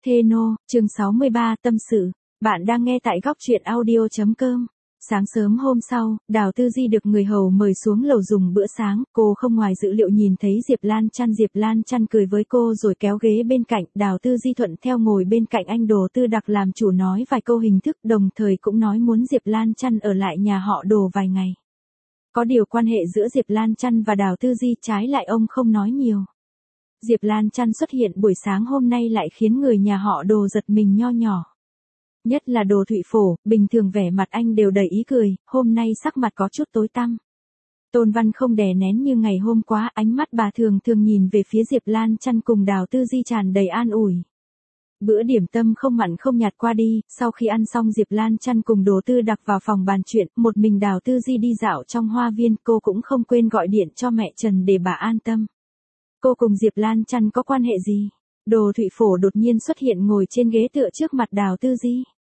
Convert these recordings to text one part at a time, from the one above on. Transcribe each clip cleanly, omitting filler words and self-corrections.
Theno, chương 63, tâm sự. Bạn đang nghe tại góc truyện audio.com. Sáng sớm hôm sau, Đào Tư Di được người hầu mời xuống lầu dùng bữa sáng, cô không ngoài dự liệu nhìn thấy Diệp Lan Chăn cười với cô rồi kéo ghế bên cạnh, Đào Tư Di thuận theo ngồi bên cạnh anh Đồ Tư Đặc làm chủ nói vài câu hình thức, đồng thời cũng nói muốn Diệp Lan Chăn ở lại nhà họ Đồ vài ngày. Có điều quan hệ giữa Diệp Lan Chăn và Đào Tư Di trái lại ông không nói nhiều. Diệp Lan Chăn xuất hiện buổi sáng hôm nay lại khiến người nhà họ Đồ giật mình nho nhỏ. Nhất là Đồ Thụy Phổ, bình thường vẻ mặt anh đều đầy ý cười, hôm nay sắc mặt có chút tối tăm. Tôn Văn không đè nén như ngày hôm qua, ánh mắt bà thường nhìn về phía Diệp Lan Chăn cùng Đào Tư Di tràn đầy an ủi. Bữa điểm tâm không mặn không nhạt qua đi, sau khi ăn xong Diệp Lan Chăn cùng Đồ Tư Đặc vào phòng bàn chuyện, một mình Đào Tư Di đi dạo trong hoa viên, cô cũng không quên gọi điện cho mẹ Trần để bà an tâm. Cô cùng Diệp Lan Chăn có quan hệ gì? Đồ Thụy Phổ đột nhiên xuất hiện ngồi trên ghế tựa trước mặt Đào Tư Di.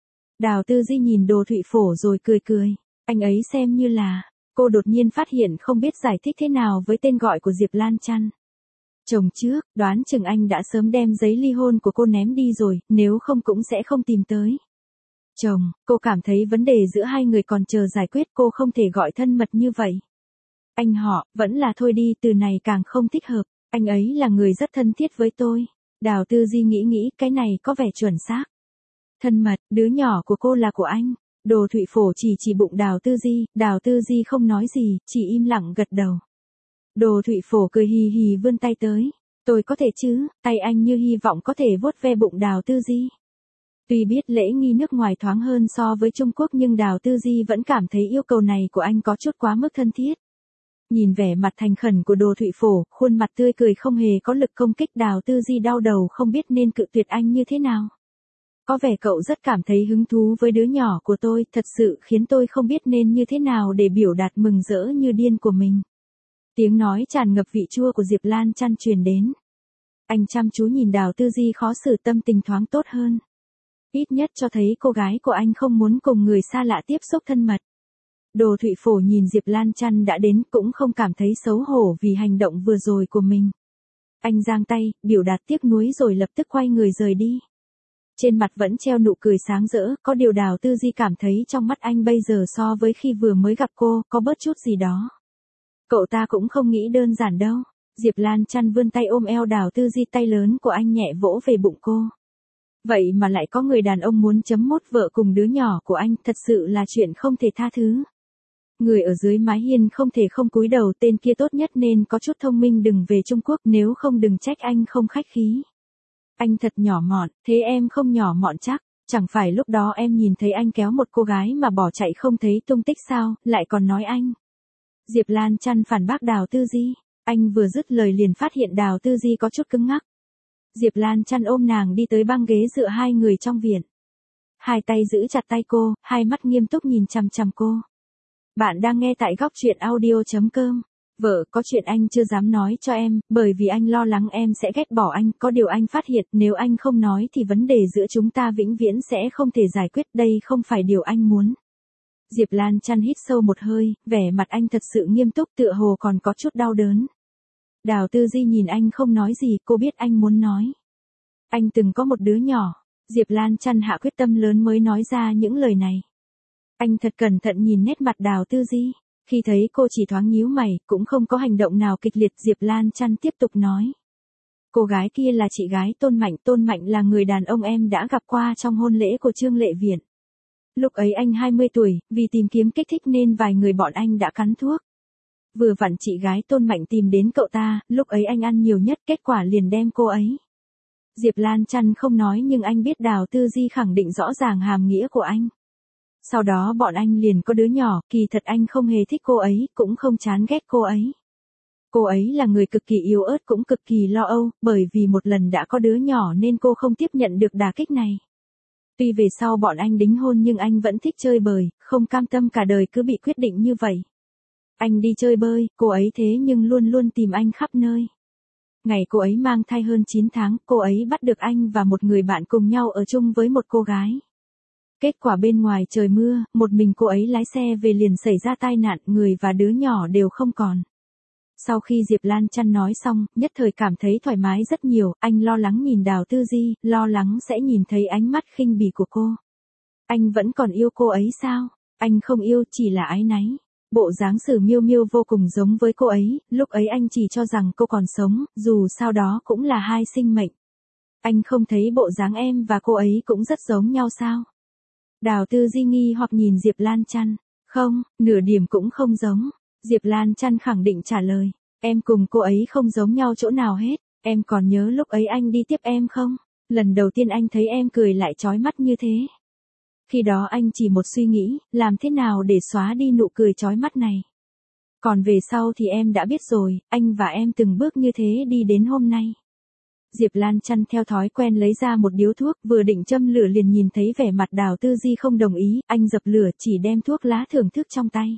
Đào Tư Di nhìn Đồ Thụy Phổ rồi cười. Anh ấy xem như là, cô đột nhiên phát hiện không biết giải thích thế nào với tên gọi của Diệp Lan Chăn. Chồng trước, đoán chừng anh đã sớm đem giấy ly hôn của cô ném đi rồi, nếu không cũng sẽ không tìm tới. Chồng, cô cảm thấy vấn đề giữa hai người còn chờ giải quyết, cô không thể gọi thân mật như vậy. Anh họ, vẫn là thôi đi, từ này càng không thích hợp, anh ấy là người rất thân thiết với tôi. Đào Tư Di nghĩ cái này có vẻ chuẩn xác. Thân mật, đứa nhỏ của cô là của anh. Đồ Thụy Phổ chỉ bụng Đào Tư Di không nói gì, chỉ im lặng gật đầu. Đồ Thụy Phổ cười hì vươn tay tới. Tôi có thể chứ, tay anh như hy vọng có thể vuốt ve bụng Đào Tư Di. Tuy biết lễ nghi nước ngoài thoáng hơn so với Trung Quốc nhưng Đào Tư Di vẫn cảm thấy yêu cầu này của anh có chút quá mức thân thiết. Nhìn vẻ mặt thành khẩn của Đồ Thụy Phổ, khuôn mặt tươi cười không hề có lực công kích, Đào Tư Di đau đầu không biết nên cự tuyệt anh như thế nào. Có vẻ cậu rất cảm thấy hứng thú với đứa nhỏ của tôi, thật sự khiến tôi không biết nên như thế nào để biểu đạt mừng rỡ như điên của mình. Tiếng nói tràn ngập vị chua của Diệp Lan Chăn truyền đến. Anh chăm chú nhìn Đào Tư Di khó xử, tâm tình thoáng tốt hơn. Ít nhất cho thấy cô gái của anh không muốn cùng người xa lạ tiếp xúc thân mật. Đồ Thụy Phổ nhìn Diệp Lan Chăn đã đến cũng không cảm thấy xấu hổ vì hành động vừa rồi của mình. Anh giang tay, biểu đạt tiếc nuối rồi lập tức quay người rời đi. Trên mặt vẫn treo nụ cười sáng rỡ, có điều Đào Tư Di cảm thấy trong mắt anh bây giờ so với khi vừa mới gặp cô, có bớt chút gì đó. Cậu ta cũng không nghĩ đơn giản đâu. Diệp Lan Chăn vươn tay ôm eo Đào Tư Di, tay lớn của anh nhẹ vỗ về bụng cô. Vậy mà lại có người đàn ông muốn chấm mốt vợ cùng đứa nhỏ của anh, thật sự là chuyện không thể tha thứ. Người ở dưới mái hiên không thể không cúi đầu, tên kia tốt nhất nên có chút thông minh đừng về Trung Quốc, nếu không đừng trách anh không khách khí. Anh thật nhỏ mọn, thế em không nhỏ mọn chắc, chẳng phải lúc đó em nhìn thấy anh kéo một cô gái mà bỏ chạy không thấy tung tích sao, lại còn nói anh. Diệp Lan Chăn phản bác Đào Tư Di, anh vừa dứt lời liền phát hiện Đào Tư Di có chút cứng ngắc. Diệp Lan Chăn ôm nàng đi tới băng ghế dựa hai người trong viện. Hai tay giữ chặt tay cô, hai mắt nghiêm túc nhìn chằm cô. Bạn đang nghe tại góc truyện audio.com. Vợ, có chuyện anh chưa dám nói cho em, bởi vì anh lo lắng em sẽ ghét bỏ anh, có điều anh phát hiện nếu anh không nói thì vấn đề giữa chúng ta vĩnh viễn sẽ không thể giải quyết, đây không phải điều anh muốn. Diệp Lan Chăn hít sâu một hơi, vẻ mặt anh thật sự nghiêm túc, tựa hồ còn có chút đau đớn. Đào Tư Di nhìn anh không nói gì, cô biết anh muốn nói. Anh từng có một đứa nhỏ. Diệp Lan Chăn hạ quyết tâm lớn mới nói ra những lời này. Anh thật cẩn thận nhìn nét mặt Đào Tư Di. Khi thấy cô chỉ thoáng nhíu mày, cũng không có hành động nào kịch liệt, Diệp Lan Chăn tiếp tục nói. Cô gái kia là chị gái Tôn Mạnh là người đàn ông em đã gặp qua trong hôn lễ của Trương Lệ Viện. Lúc ấy anh 20 tuổi, vì tìm kiếm kích thích nên vài người bọn anh đã cắn thuốc. Vừa vặn chị gái Tôn Mạnh tìm đến cậu ta, lúc ấy anh ăn nhiều nhất, kết quả liền đem cô ấy. Diệp Lan Chăn không nói nhưng anh biết Đào Tư Di khẳng định rõ ràng hàm nghĩa của anh. Sau đó bọn anh liền có đứa nhỏ, kỳ thật anh không hề thích cô ấy, cũng không chán ghét cô ấy. Cô ấy là người cực kỳ yếu ớt cũng cực kỳ lo âu, bởi vì một lần đã có đứa nhỏ nên cô không tiếp nhận được đả kích này. Tuy về sau bọn anh đính hôn nhưng anh vẫn thích chơi bời, không cam tâm cả đời cứ bị quyết định như vậy. Anh đi chơi bơi, cô ấy thế nhưng luôn tìm anh khắp nơi. Ngày cô ấy mang thai hơn 9 tháng, cô ấy bắt được anh và một người bạn cùng nhau ở chung với một cô gái. Kết quả bên ngoài trời mưa, một mình cô ấy lái xe về liền xảy ra tai nạn, người và đứa nhỏ đều không còn. Sau khi Diệp Lan Chăn nói xong, nhất thời cảm thấy thoải mái rất nhiều, anh lo lắng nhìn Đào Tư Di, lo lắng sẽ nhìn thấy ánh mắt khinh bỉ của cô. Anh vẫn còn yêu cô ấy sao? Anh không yêu, chỉ là áy náy. Bộ dáng Sử Miêu Miêu vô cùng giống với cô ấy, lúc ấy anh chỉ cho rằng cô còn sống, dù sao đó cũng là hai sinh mệnh. Anh không thấy bộ dáng em và cô ấy cũng rất giống nhau sao? Đào Tư Di nghi hoặc nhìn Diệp Lan Chăn. Không, nửa điểm cũng không giống. Diệp Lan Chăn khẳng định trả lời. Em cùng cô ấy không giống nhau chỗ nào hết. Em còn nhớ lúc ấy anh đi tiếp em không? Lần đầu tiên anh thấy em cười lại chói mắt như thế. Khi đó anh chỉ một suy nghĩ, làm thế nào để xóa đi nụ cười chói mắt này. Còn về sau thì em đã biết rồi, anh và em từng bước như thế đi đến hôm nay. Diệp Lan Chăn theo thói quen lấy ra một điếu thuốc, vừa định châm lửa liền nhìn thấy vẻ mặt Đào Tư Di không đồng ý, anh dập lửa chỉ đem thuốc lá thưởng thức trong tay.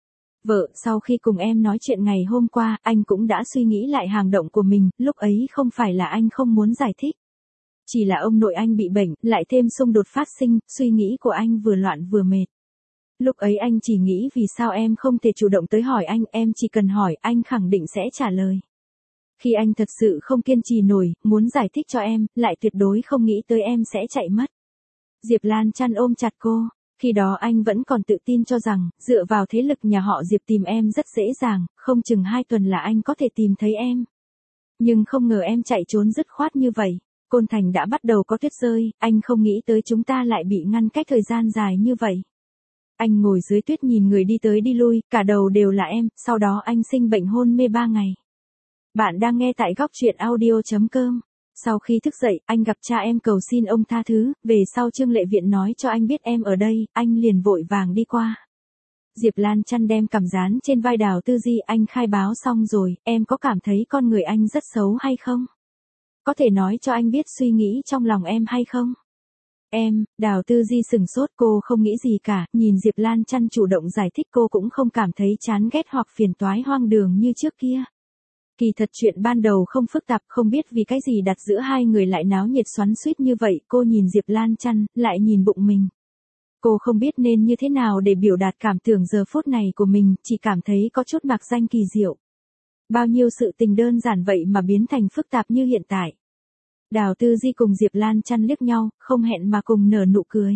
Vợ, sau khi cùng em nói chuyện ngày hôm qua, anh cũng đã suy nghĩ lại hành động của mình, lúc ấy không phải là anh không muốn giải thích. Chỉ là ông nội anh bị bệnh, lại thêm xung đột phát sinh, suy nghĩ của anh vừa loạn vừa mệt. Lúc ấy anh chỉ nghĩ vì sao em không thể chủ động tới hỏi anh, em chỉ cần hỏi, anh khẳng định sẽ trả lời. Khi anh thật sự không kiên trì nổi, muốn giải thích cho em, lại tuyệt đối không nghĩ tới em sẽ chạy mất. Diệp Lan Chăn ôm chặt cô. Khi đó anh vẫn còn tự tin cho rằng, dựa vào thế lực nhà họ Diệp tìm em rất dễ dàng, không chừng 2 tuần là anh có thể tìm thấy em. Nhưng không ngờ em chạy trốn dứt khoát như vậy. Côn Thành đã bắt đầu có tuyết rơi, anh không nghĩ tới chúng ta lại bị ngăn cách thời gian dài như vậy. Anh ngồi dưới tuyết nhìn người đi tới đi lui, cả đầu đều là em, sau đó anh sinh bệnh hôn mê 3 ngày. Bạn đang nghe tại góc truyện audio.com. Sau khi thức dậy, anh gặp cha em cầu xin ông tha thứ, về sau Trương Lệ Viện nói cho anh biết em ở đây, anh liền vội vàng đi qua. Diệp Lan Chăn đem cằm dán trên vai Đào Tư Di, anh khai báo xong rồi, em có cảm thấy con người anh rất xấu hay không? Có thể nói cho anh biết suy nghĩ trong lòng em hay không? Em, Đào Tư Di sừng sốt, cô không nghĩ gì cả, nhìn Diệp Lan Chăn chủ động giải thích cô cũng không cảm thấy chán ghét hoặc phiền toái hoang đường như trước kia. Kỳ thật chuyện ban đầu không phức tạp, không biết vì cái gì đặt giữa hai người lại náo nhiệt xoắn xuýt như vậy, cô nhìn Diệp Lan Chăn, lại nhìn bụng mình. Cô không biết nên như thế nào để biểu đạt cảm tưởng giờ phút này của mình, chỉ cảm thấy có chút mạc danh kỳ diệu. Bao nhiêu sự tình đơn giản vậy mà biến thành phức tạp như hiện tại. Đào Tư Di cùng Diệp Lan Chăn liếc nhau, không hẹn mà cùng nở nụ cười.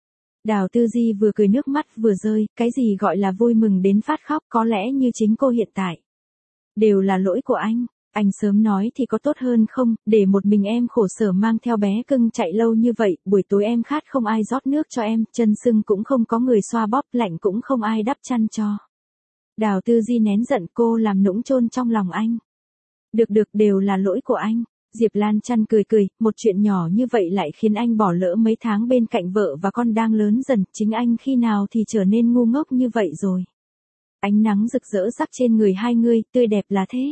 Đào Tư Di vừa cười nước mắt vừa rơi, cái gì gọi là vui mừng đến phát khóc, có lẽ như chính cô hiện tại. Đều là lỗi của anh sớm nói thì có tốt hơn không, để một mình em khổ sở mang theo bé cưng chạy lâu như vậy, buổi tối em khát không ai rót nước cho em, chân sưng cũng không có người xoa bóp, lạnh cũng không ai đắp chăn cho. Đào Tư Di nén giận, cô làm nũng chôn trong lòng anh. Được, đều là lỗi của anh. Diệp Lan Chăn cười cười, một chuyện nhỏ như vậy lại khiến anh bỏ lỡ mấy tháng bên cạnh vợ và con đang lớn dần, chính anh khi nào thì trở nên ngu ngốc như vậy rồi. Ánh nắng rực rỡ rắc trên người hai người, tươi đẹp là thế.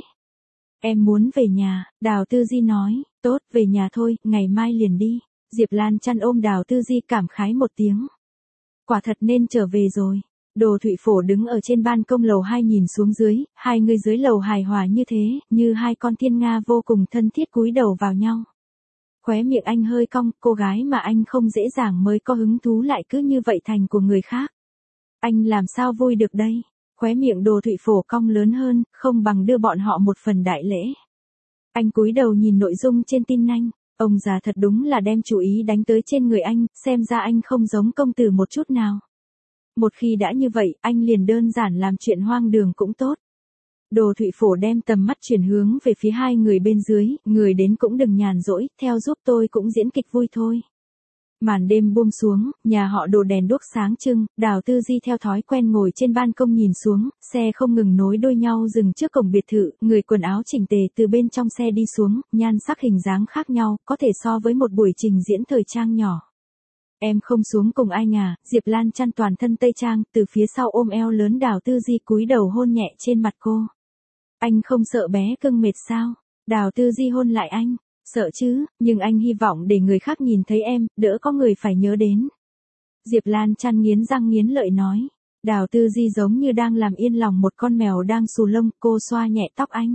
Em muốn về nhà, Đào Tư Di nói, tốt, về nhà thôi, ngày mai liền đi. Diệp Lan Chăn ôm Đào Tư Di cảm khái một tiếng. Quả thật nên trở về rồi. Đồ Thụy Phổ đứng ở trên ban công lầu 2 nhìn xuống dưới, hai người dưới lầu hài hòa như thế, như hai con thiên nga vô cùng thân thiết cúi đầu vào nhau. Khóe miệng anh hơi cong, cô gái mà anh không dễ dàng mới có hứng thú lại cứ như vậy thành của người khác. Anh làm sao vui được đây? Khóe miệng Đồ Thụy Phổ cong lớn hơn, không bằng đưa bọn họ một phần đại lễ. Anh cúi đầu nhìn nội dung trên tin nhanh, ông già thật đúng là đem chú ý đánh tới trên người anh, xem ra anh không giống công tử một chút nào. Một khi đã như vậy, anh liền đơn giản làm chuyện hoang đường cũng tốt. Đồ Thụy Phổ đem tầm mắt chuyển hướng về phía hai người bên dưới, người đến cũng đừng nhàn rỗi, theo giúp tôi cũng diễn kịch vui thôi. Màn đêm buông xuống, nhà họ Đồ đèn đuốc sáng trưng, Đào Tư Di theo thói quen ngồi trên ban công nhìn xuống, xe không ngừng nối đuôi nhau dừng trước cổng biệt thự, người quần áo chỉnh tề từ bên trong xe đi xuống, nhan sắc hình dáng khác nhau, có thể so với một buổi trình diễn thời trang nhỏ. Em không xuống cùng anh à? Diệp Lan Chăn toàn thân tây trang, từ phía sau ôm eo lớn Đào Tư Di cúi đầu hôn nhẹ trên mặt cô. Anh không sợ bé cưng mệt sao? Đào Tư Di hôn lại anh. Sợ chứ, nhưng anh hy vọng để người khác nhìn thấy em, đỡ có người phải nhớ đến. Diệp Lan Chăn nghiến răng nghiến lợi nói. Đào Tư Di giống như đang làm yên lòng một con mèo đang xù lông, cô xoa nhẹ tóc anh.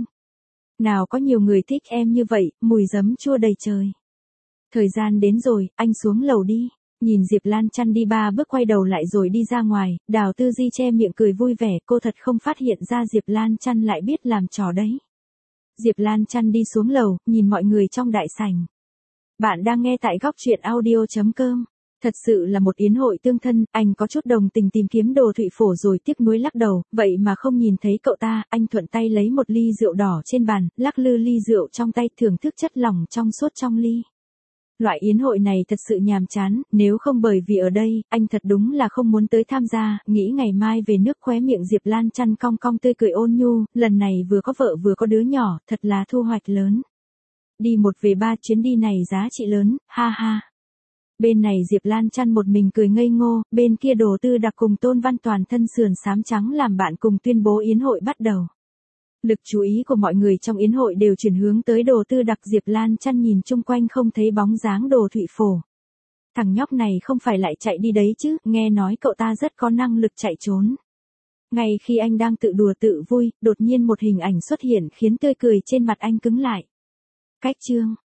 Nào có nhiều người thích em như vậy, mùi giấm chua đầy trời. Thời gian đến rồi, anh xuống lầu đi. Nhìn Diệp Lan Chăn đi 3 bước quay đầu lại rồi đi ra ngoài, Đào Tư Di che miệng cười vui vẻ, cô thật không phát hiện ra Diệp Lan Chăn lại biết làm trò đấy. Diệp Lan Chăn đi xuống lầu, nhìn mọi người trong đại sảnh. Bạn đang nghe tại góc truyện audio.com. Thật sự là một yến hội tương thân, anh có chút đồng tình tìm kiếm Đồ Thụy Phổ rồi tiếc nuối lắc đầu, vậy mà không nhìn thấy cậu ta, anh thuận tay lấy một ly rượu đỏ trên bàn, lắc lư ly rượu trong tay thưởng thức chất lỏng trong suốt trong ly. Loại yến hội này thật sự nhàm chán, nếu không bởi vì ở đây, anh thật đúng là không muốn tới tham gia, nghĩ ngày mai về nước. Khóe miệng Diệp Lan Chăn cong cong tươi cười ôn nhu, lần này vừa có vợ vừa có đứa nhỏ, thật là thu hoạch lớn. Đi 1 về 3 chuyến đi này giá trị lớn, ha ha. Bên này Diệp Lan Chăn một mình cười ngây ngô, bên kia Đồ Tư Đặc cùng Tôn Văn toàn thân sườn xám trắng làm bạn cùng tuyên bố yến hội bắt đầu. Lực chú ý của mọi người trong yến hội đều chuyển hướng tới Đồ Tư Đặc. Diệp Lan Chăn nhìn chung quanh không thấy bóng dáng Đồ Thụy Phổ. Thằng nhóc này không phải lại chạy đi đấy chứ, nghe nói cậu ta rất có năng lực chạy trốn. Ngay khi anh đang tự đùa tự vui, đột nhiên một hình ảnh xuất hiện khiến tươi cười trên mặt anh cứng lại. Cách chương